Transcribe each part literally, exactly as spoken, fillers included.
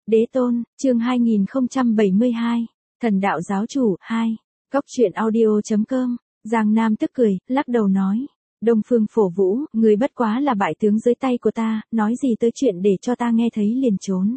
Đế tôn, chương hai nghìn không trăm bảy mươi hai, Thần đạo giáo chủ, hai, Cóc truyện audio chấm com, Giang Nam tức cười, lắc đầu nói. Đông Phương Phổ Vũ, người bất quá là bại tướng dưới tay của ta, nói gì tới chuyện để cho ta nghe thấy liền trốn.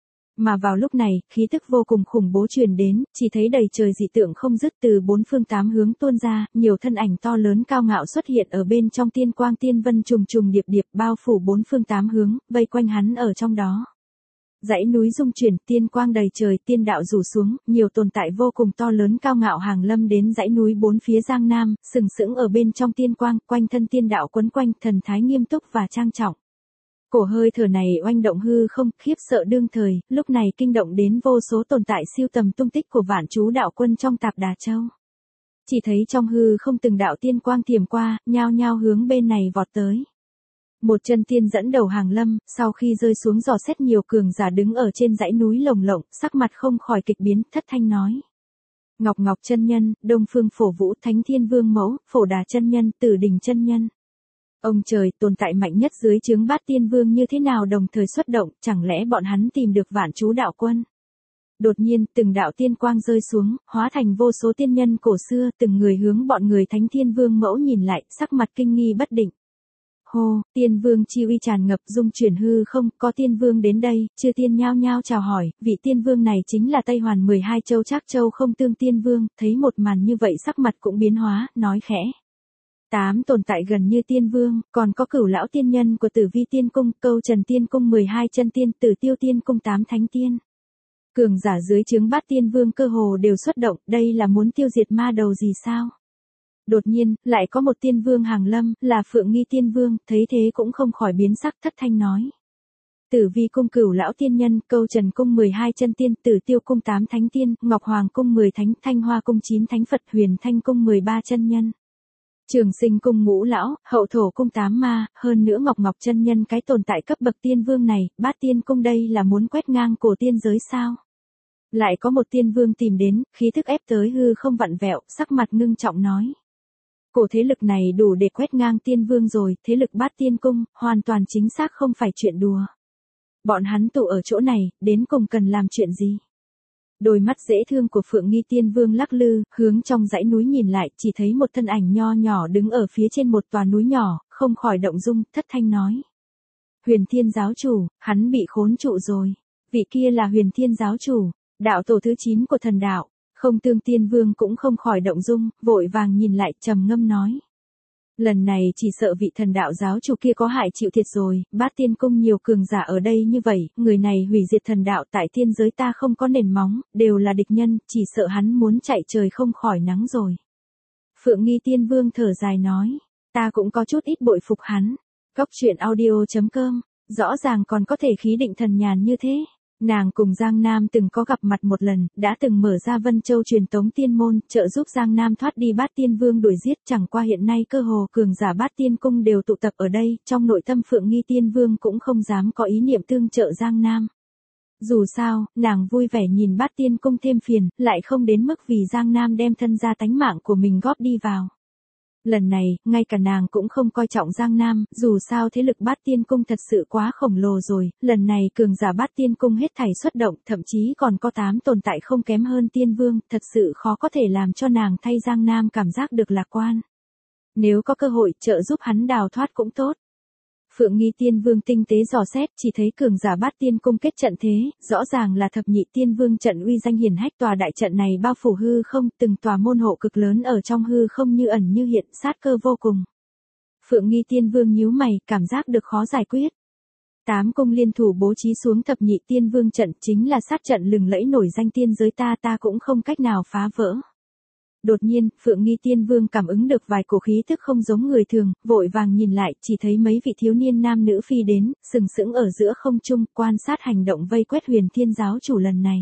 Mà vào lúc này, khí tức vô cùng khủng bố truyền đến, chỉ thấy đầy trời dị tượng không dứt từ bốn phương tám hướng tuôn ra, nhiều thân ảnh to lớn cao ngạo xuất hiện ở bên trong tiên quang tiên vân trùng trùng điệp điệp bao phủ bốn phương tám hướng, vây quanh hắn ở trong đó. Dãy núi rung chuyển, tiên quang đầy trời, tiên đạo rủ xuống, nhiều tồn tại vô cùng to lớn cao ngạo hàng lâm đến dãy núi bốn phía Giang Nam, sừng sững ở bên trong tiên quang, quanh thân tiên đạo quấn quanh, thần thái nghiêm túc và trang trọng. Cổ hơi thở này oanh động hư không, khiếp sợ đương thời, lúc này kinh động đến vô số tồn tại siêu tầm tung tích của vạn chú đạo quân trong Tạp Đà Châu. Chỉ thấy trong hư không từng đạo tiên quang thiểm qua, nhao nhao hướng bên này vọt tới. Một chân tiên dẫn đầu hàng lâm, sau khi rơi xuống dò xét nhiều cường giả đứng ở trên dãy núi lồng lộng, sắc mặt không khỏi kịch biến, thất thanh nói. Ngọc Ngọc chân nhân, Đông Phương Phổ Vũ, Thánh Thiên Vương mẫu, Phổ Đà chân nhân, Tử Đình chân nhân. Ông trời, tồn tại mạnh nhất dưới trướng Bát Tiên Vương như thế nào đồng thời xuất động, chẳng lẽ bọn hắn tìm được vạn chú đạo quân? Đột nhiên, từng đạo tiên quang rơi xuống, hóa thành vô số tiên nhân cổ xưa, từng người hướng bọn người Thánh Thiên Vương mẫu nhìn lại, sắc mặt kinh nghi bất định. Hô, tiên vương chi uy tràn ngập dung chuyển hư không, có tiên vương đến đây, chư tiên nhao nhao chào hỏi, vị tiên vương này chính là Tây Hoàn mười hai châu Trác Châu Không Tương tiên vương, thấy một màn như vậy sắc mặt cũng biến hóa, nói khẽ. Tám tồn tại gần như tiên vương, còn có cửu lão tiên nhân của Tử Vi Tiên Cung, Câu Trần Tiên Cung mười hai chân tiên, Tử Tiêu Tiên Cung tám thánh tiên. Cường giả dưới trướng Bát Tiên Vương cơ hồ đều xuất động, đây là muốn tiêu diệt ma đầu gì sao? Đột nhiên, lại có một tiên vương hàng lâm, là Phượng Nghi Tiên Vương, thấy thế cũng không khỏi biến sắc, thất thanh nói. Tử Vi Cung cửu lão tiên nhân, Câu Trần Cung mười hai chân tiên, Tử Tiêu Cung tám thánh tiên, Ngọc Hoàng Cung mười thánh, Thanh Hoa Cung chín thánh Phật, Huyền Thanh Cung mười ba chân nhân. Trường Sinh Cung ngũ lão, Hậu Thổ Cung tám ma, hơn nữa Ngọc Ngọc chân nhân cái tồn tại cấp bậc tiên vương này, Bát Tiên Cung đây là muốn quét ngang cổ tiên giới sao? Lại có một tiên vương tìm đến, khí thức ép tới hư không vặn vẹo, sắc mặt ngưng trọng nói. Cổ thế lực này đủ để quét ngang tiên vương rồi, thế lực Bát Tiên Cung, hoàn toàn chính xác không phải chuyện đùa. Bọn hắn tụ ở chỗ này, đến cùng cần làm chuyện gì? Đôi mắt dễ thương của Phượng Nghi Tiên Vương lắc lư, hướng trong dãy núi nhìn lại, chỉ thấy một thân ảnh nho nhỏ đứng ở phía trên một tòa núi nhỏ, không khỏi động dung, thất thanh nói. Huyền Thiên giáo chủ, hắn bị khốn trụ rồi. Vị kia là Huyền Thiên giáo chủ, đạo tổ thứ chín của thần đạo. Không Tương Tiên Vương cũng không khỏi động dung, vội vàng nhìn lại, trầm ngâm nói. Lần này chỉ sợ vị thần đạo giáo chủ kia có hại chịu thiệt rồi, Bát Tiên Cung nhiều cường giả ở đây như vậy, người này hủy diệt thần đạo tại tiên giới ta không có nền móng, đều là địch nhân, chỉ sợ hắn muốn chạy trời không khỏi nắng rồi. Phượng Nghi Tiên Vương thở dài nói, ta cũng có chút ít bội phục hắn. Cóc truyện audio chấm com, rõ ràng còn có thể khí định thần nhàn như thế. Nàng cùng Giang Nam từng có gặp mặt một lần, đã từng mở ra Vân Châu truyền tống tiên môn, trợ giúp Giang Nam thoát đi Bát Tiên Vương đuổi giết, chẳng qua hiện nay cơ hồ cường giả Bát Tiên Cung đều tụ tập ở đây, trong nội tâm Phượng Nghi Tiên Vương cũng không dám có ý niệm tương trợ Giang Nam. Dù sao, nàng vui vẻ nhìn Bát Tiên Cung thêm phiền, lại không đến mức vì Giang Nam đem thân gia tánh mạng của mình góp đi vào. Lần này, ngay cả nàng cũng không coi trọng Giang Nam, dù sao thế lực Bát Tiên Cung thật sự quá khổng lồ rồi, lần này cường giả Bát Tiên Cung hết thảy xuất động, thậm chí còn có tám tồn tại không kém hơn Tiên Vương, thật sự khó có thể làm cho nàng thay Giang Nam cảm giác được lạc quan. Nếu có cơ hội trợ giúp hắn đào thoát cũng tốt. Phượng Nghi Tiên Vương tinh tế dò xét, chỉ thấy cường giả Bát Tiên Cung kết trận thế, rõ ràng là thập nhị Tiên Vương trận uy danh hiển hách, tòa đại trận này bao phủ hư không, từng tòa môn hộ cực lớn ở trong hư không như ẩn như hiện, sát cơ vô cùng. Phượng Nghi Tiên Vương nhíu mày, cảm giác được khó giải quyết. Tám cung liên thủ bố trí xuống thập nhị Tiên Vương trận, chính là sát trận lừng lẫy nổi danh tiên giới ta ta cũng không cách nào phá vỡ. Đột nhiên, Phượng Nghi Tiên Vương cảm ứng được vài cổ khí tức không giống người thường, vội vàng nhìn lại, chỉ thấy mấy vị thiếu niên nam nữ phi đến, sừng sững ở giữa không trung, quan sát hành động vây quét Huyền Thiên giáo chủ lần này.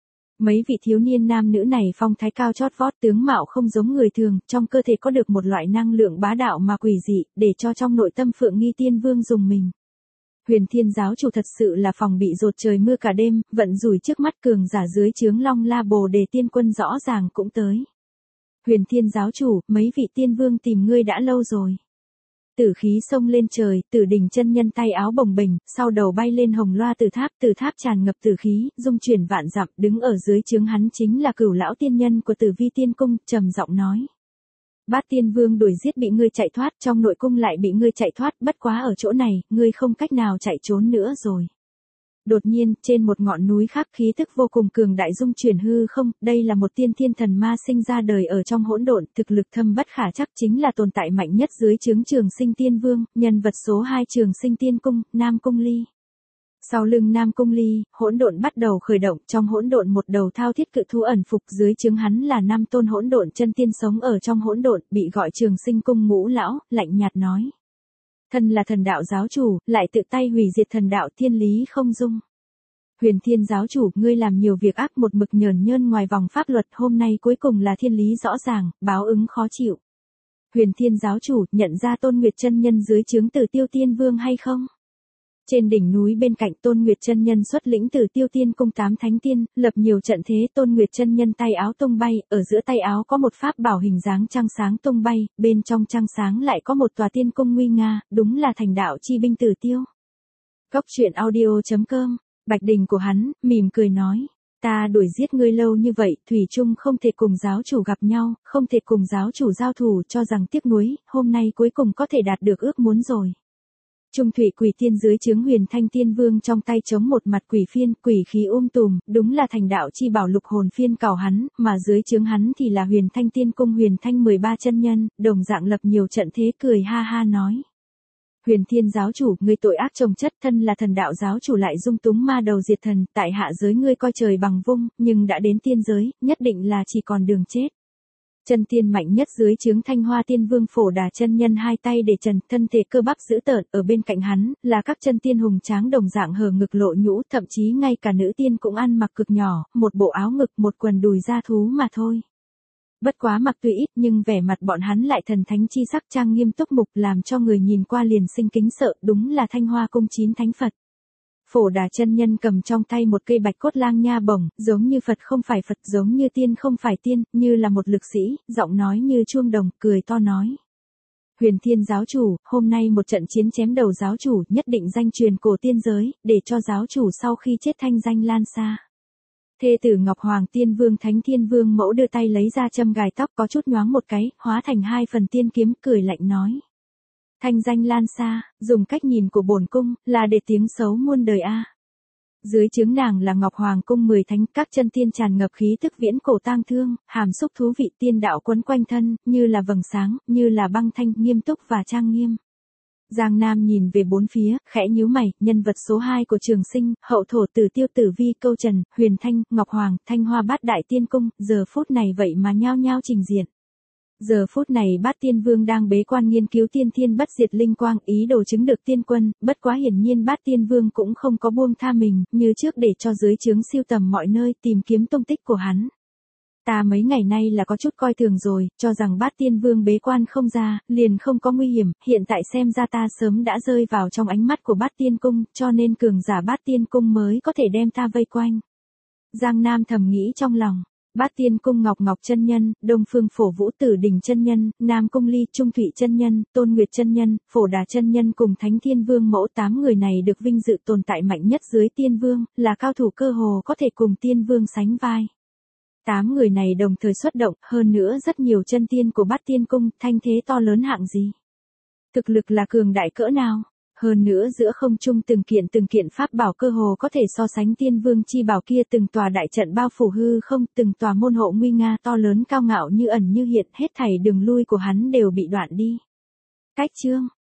Mấy vị thiếu niên nam nữ này phong thái cao chót vót, tướng mạo không giống người thường, trong cơ thể có được một loại năng lượng bá đạo mà quỷ dị, để cho trong nội tâm Phượng Nghi Tiên Vương dùng mình. Huyền Thiên giáo chủ thật sự là phòng bị dột trời mưa cả đêm, vận rủi trước mắt cường giả dưới trướng Long La Bồ Đề Tiên Quân rõ ràng cũng tới. Huyền Thiên giáo chủ, mấy vị tiên vương tìm ngươi đã lâu rồi. tử khí xông lên trời, Tử Đình chân nhân tay áo bồng bềnh, sau đầu bay lên hồng loa từ tháp, từ tháp tràn ngập tử khí, dung chuyển vạn dặm, đứng ở dưới trướng hắn chính là Cửu lão tiên nhân của Tử Vi Tiên cung, trầm giọng nói: Bát Tiên Vương đuổi giết bị ngươi chạy thoát, trong nội cung lại bị ngươi chạy thoát, bất quá ở chỗ này, ngươi không cách nào chạy trốn nữa rồi. Đột nhiên, trên một ngọn núi khác khí tức vô cùng cường đại dung chuyển hư không, đây là một tiên thiên thần ma sinh ra đời ở trong hỗn độn, thực lực thâm bất khả chắc, chính là tồn tại mạnh nhất dưới trướng Trường Sinh Tiên Vương, nhân vật số hai Trường Sinh Tiên cung, Nam Cung Ly. Sau lưng Nam Cung Ly, hỗn độn bắt đầu khởi động, trong hỗn độn một đầu thao thiết cự thú ẩn phục, dưới trướng hắn là năm tôn hỗn độn chân tiên sống ở trong hỗn độn, bị gọi Trường Sinh cung ngũ lão, lạnh nhạt nói: Thân là thần đạo giáo chủ, lại tự tay hủy diệt thần đạo, thiên lý không dung. Huyền Thiên giáo chủ, ngươi làm nhiều việc ác, một mực nhờn nhơn ngoài vòng pháp luật, hôm nay cuối cùng là thiên lý rõ ràng, báo ứng khó chịu. Huyền Thiên giáo chủ, nhận ra Tôn Nguyệt chân nhân dưới trướng Tử Tiêu Tiên Vương hay không? Trên đỉnh núi bên cạnh, Tôn Nguyệt chân nhân xuất lĩnh Tử Tiêu Tiên cung tám thánh tiên, lập nhiều trận thế, Tôn Nguyệt chân nhân tay áo tung bay, ở giữa tay áo có một pháp bảo hình dáng trăng sáng tung bay, bên trong trăng sáng lại có một tòa tiên cung nguy nga, đúng là thành đạo chi binh Tử Tiêu. Góc truyện audio chấm com. Bạch Đình của hắn, mỉm cười nói: Ta đuổi giết ngươi lâu như vậy, thủy chung không thể cùng giáo chủ gặp nhau, không thể cùng giáo chủ giao thủ, cho rằng tiếc nuối, hôm nay cuối cùng có thể đạt được ước muốn rồi. Trung thủy quỷ tiên dưới trướng Huyền Thanh Tiên Vương trong tay chống một mặt quỷ phiên, quỷ khí um tùm, đúng là thành đạo chi bảo lục hồn phiên cào hắn, mà dưới trướng hắn thì là Huyền Thanh Tiên cung Huyền Thanh mười ba chân nhân, đồng dạng lập nhiều trận thế, cười ha ha nói: Huyền Thiên giáo chủ, ngươi tội ác chồng chất, thân là thần đạo giáo chủ lại dung túng ma đầu diệt thần, tại hạ giới ngươi coi trời bằng vung, nhưng đã đến tiên giới, nhất định là chỉ còn đường chết. Chân tiên mạnh nhất dưới trướng Thanh Hoa Tiên Vương Phổ Đà chân nhân hai tay để trần, thân thể cơ bắp dữ tợn, ở bên cạnh hắn là các chân tiên hùng tráng đồng dạng hở ngực lộ nhũ, thậm chí ngay cả nữ tiên cũng ăn mặc cực nhỏ, một bộ áo ngực, một quần đùi da thú mà thôi. Bất quá mặc tuy ít nhưng vẻ mặt bọn hắn lại thần thánh chi sắc, trang nghiêm túc mục, làm cho người nhìn qua liền sinh kính sợ, đúng là Thanh Hoa cung chín thánh Phật. Phổ Đà chân nhân cầm trong tay một cây bạch cốt lang nha bổng, giống như Phật không phải Phật, giống như tiên không phải tiên, như là một lực sĩ, giọng nói như chuông đồng, cười to nói: Huyền Thiên giáo chủ, hôm nay một trận chiến chém đầu giáo chủ, nhất định danh truyền cổ tiên giới, để cho giáo chủ sau khi chết thanh danh lan xa. Thê tử Ngọc Hoàng Tiên Vương Thánh Thiên Vương mẫu đưa tay lấy ra châm gài tóc, có chút nhoáng một cái, hóa thành hai phần tiên kiếm, cười lạnh nói: Thanh danh lan xa, dùng cách nhìn của bổn cung, là để tiếng xấu muôn đời a. Dưới trướng nàng là Ngọc Hoàng cung mười thánh, các chân tiên tràn ngập khí tức viễn cổ tang thương, hàm xúc thú vị, tiên đạo quấn quanh thân, như là vầng sáng, như là băng thanh, nghiêm túc và trang nghiêm. Giang Nam nhìn về bốn phía, khẽ nhíu mày, nhân vật số hai của Trường Sinh, hậu thổ Tử Tiêu Tử Vi Câu Trần, Huyền Thanh, Ngọc Hoàng, Thanh Hoa bát đại tiên cung, giờ phút này vậy mà nhao nhao trình diện. Giờ phút này Bát Tiên Vương đang bế quan nghiên cứu tiên thiên bất diệt linh quang, ý đồ chứng được tiên quân, bất quá hiển nhiên Bát Tiên Vương cũng không có buông tha mình, như trước để cho dưới trướng siêu tầm mọi nơi, tìm kiếm tung tích của hắn. Ta mấy ngày nay là có chút coi thường rồi, cho rằng Bát Tiên Vương bế quan không ra, liền không có nguy hiểm, hiện tại xem ra ta sớm đã rơi vào trong ánh mắt của Bát Tiên cung, cho nên cường giả Bát Tiên cung mới có thể đem ta vây quanh. Giang Nam thầm nghĩ trong lòng. Bát Tiên cung Ngọc Ngọc chân nhân, Đông Phương Phổ Vũ Tử Đình chân nhân, Nam Cung Ly, Trung Thủy chân nhân, Tôn Nguyệt chân nhân, Phổ Đà chân nhân cùng Thánh Thiên Vương mẫu, tám người này được vinh dự tồn tại mạnh nhất dưới Tiên Vương, là cao thủ cơ hồ có thể cùng Tiên Vương sánh vai. Tám người này đồng thời xuất động, hơn nữa rất nhiều chân tiên của Bát Tiên cung, thanh thế to lớn hạng gì. Thực lực là cường đại cỡ nào. Hơn nữa giữa không trung từng kiện từng kiện pháp bảo cơ hồ có thể so sánh Tiên Vương chi bảo kia, từng tòa đại trận bao phủ hư không, từng tòa môn hộ nguy nga to lớn cao ngạo như ẩn như hiện, hết thảy đường lui của hắn đều bị đoạn đi. Cách chương